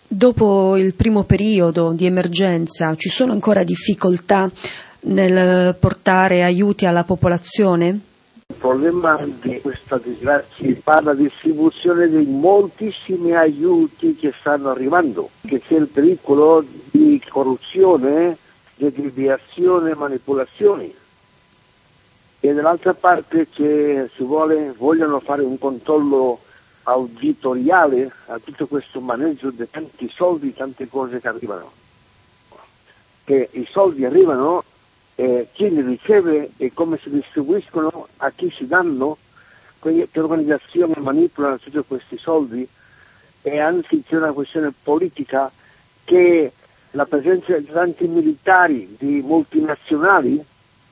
Dopo il primo periodo di emergenza ci sono ancora difficoltà nel portare aiuti alla popolazione? Il problema di questa disgrazia fa la distribuzione di moltissimi aiuti che stanno arrivando, che c'è il pericolo di corruzione, di deviazione e manipolazioni. E dall'altra parte vogliono fare un controllo auditoriale a tutto questo maneggio di tanti soldi, tante cose che arrivano. Che i soldi arrivano, chi li riceve e come si distribuiscono, a chi si danno, che organizzazioni manipolano tutti questi soldi, e anzi c'è una questione politica che la presenza di tanti militari, di multinazionali,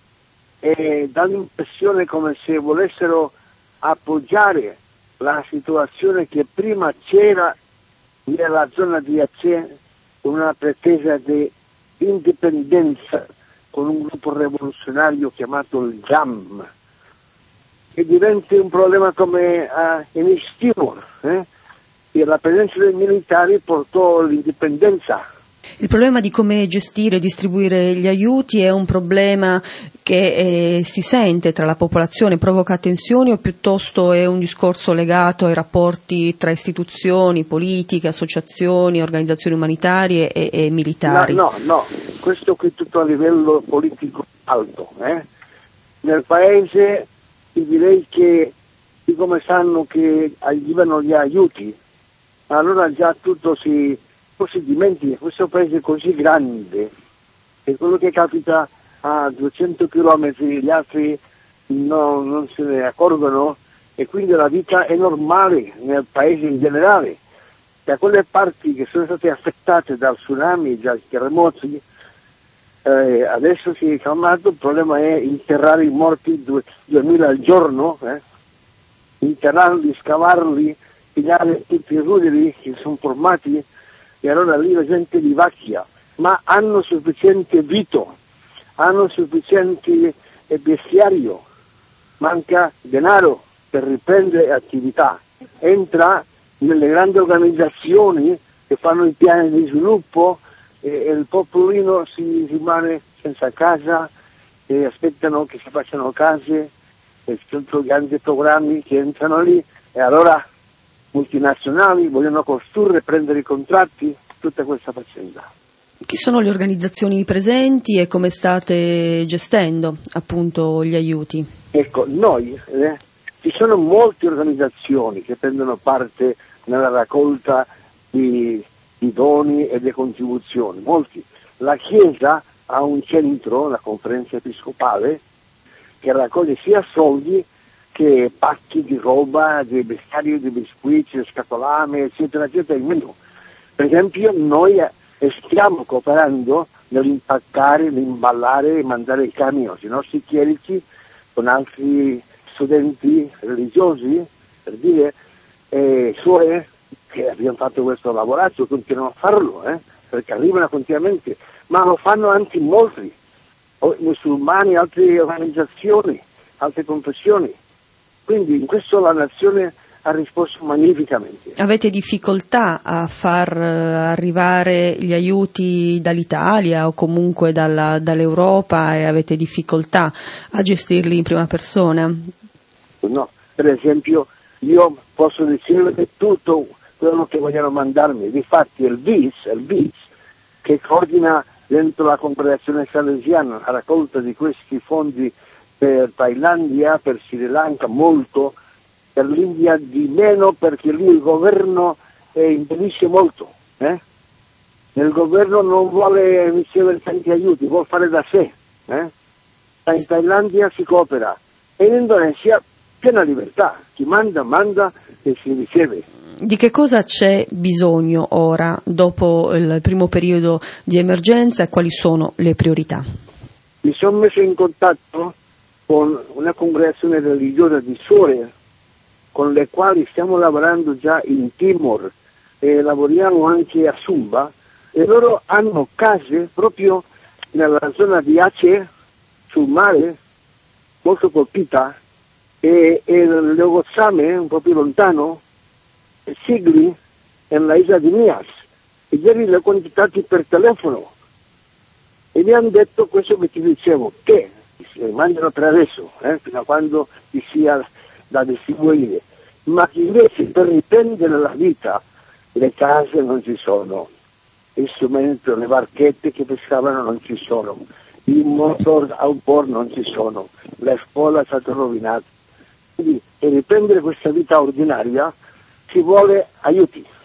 dà l'impressione come se volessero appoggiare la situazione che prima c'era nella zona di Aceh, con una pretesa di indipendenza con un gruppo rivoluzionario chiamato il JAM, che diventa un problema come in East Timor, e la presenza dei militari portò all'indipendenza. Il problema di come gestire e distribuire gli aiuti è un problema che si sente tra la popolazione, provoca tensioni, o piuttosto è un discorso legato ai rapporti tra istituzioni, politiche, associazioni, organizzazioni umanitarie e militari? No, questo qui tutto a livello politico alto. Nel paese ti direi che, siccome sanno che arrivano gli aiuti, allora già tutto si dimentica. Questo paese è così grande e quello che capita a 200 chilometri gli altri non se ne accorgono, e quindi la vita è normale nel paese in generale. Da quelle parti che sono state affettate dal tsunami, dai terremoti, adesso si è calmato. Il problema è interrare i morti, 2000 al giorno, interrarli, scavarli, pigliare tutti i ruderi che sono formati, e allora lì la gente vivacchia, ma hanno sufficiente vito, hanno sufficiente bestiario, manca denaro per riprendere attività. Entra nelle grandi organizzazioni che fanno i piani di sviluppo, e il popolino si rimane senza casa e aspettano che si facciano case, e sono grandi programmi che entrano lì, e allora multinazionali vogliono costruire, prendere i contratti, tutta questa faccenda. Chi sono le organizzazioni presenti e come state gestendo appunto gli aiuti? Ecco, ci sono molte organizzazioni che prendono parte nella raccolta di doni e di contribuzioni, molti. La Chiesa ha un centro, la conferenza episcopale, che raccoglie sia soldi che pacchi di roba, di bestiario, di biscuiti, scatolame, eccetera, eccetera. Per esempio noi stiamo cooperando nell'impaccare, nell'imballare e mandare i camion i nostri chierici con altri studenti religiosi, per dire, suore, che abbiamo fatto questo lavoraggio, continuano a farlo, perché arrivano continuamente, ma lo fanno anche molti, musulmani, altre organizzazioni, altre confessioni. Quindi in questo la nazione ha risposto magnificamente. Avete difficoltà a far arrivare gli aiuti dall'Italia o comunque dall'Europa, e avete difficoltà a gestirli in prima persona? No, per esempio io posso ricevere tutto quello che vogliono mandarmi. Difatti il BIS che coordina dentro la congregazione salesiana la raccolta di questi fondi per Thailandia, per Sri Lanka molto, per l'India di meno, perché lì il governo impedisce molto. Il governo non vuole ricevere tanti aiuti, vuole fare da sé. In Thailandia si coopera, e in Indonesia piena libertà, chi manda e si riceve. Di che cosa c'è bisogno ora, dopo il primo periodo di emergenza, e quali sono le priorità? Mi sono messo in contatto con una congregazione religiosa di suore, con le quali stiamo lavorando già in Timor e lavoriamo anche a Sumba, e loro hanno case proprio nella zona di Aceh, sul mare, molto colpita, e Leogozzame, un po' più lontano, e Sigli, nella isla di Nias. e ieri li ho contattati per telefono e mi hanno detto questo che ti dicevo, che si mangiano per adesso, fino a quando ci sia da distribuire, ma invece per riprendere la vita le case non ci sono, gli strumenti, le barchette che pescavano non ci sono, i motor a vapore non ci sono, la scuola è stata rovinata. Quindi per riprendere questa vita ordinaria ci vuole aiuti.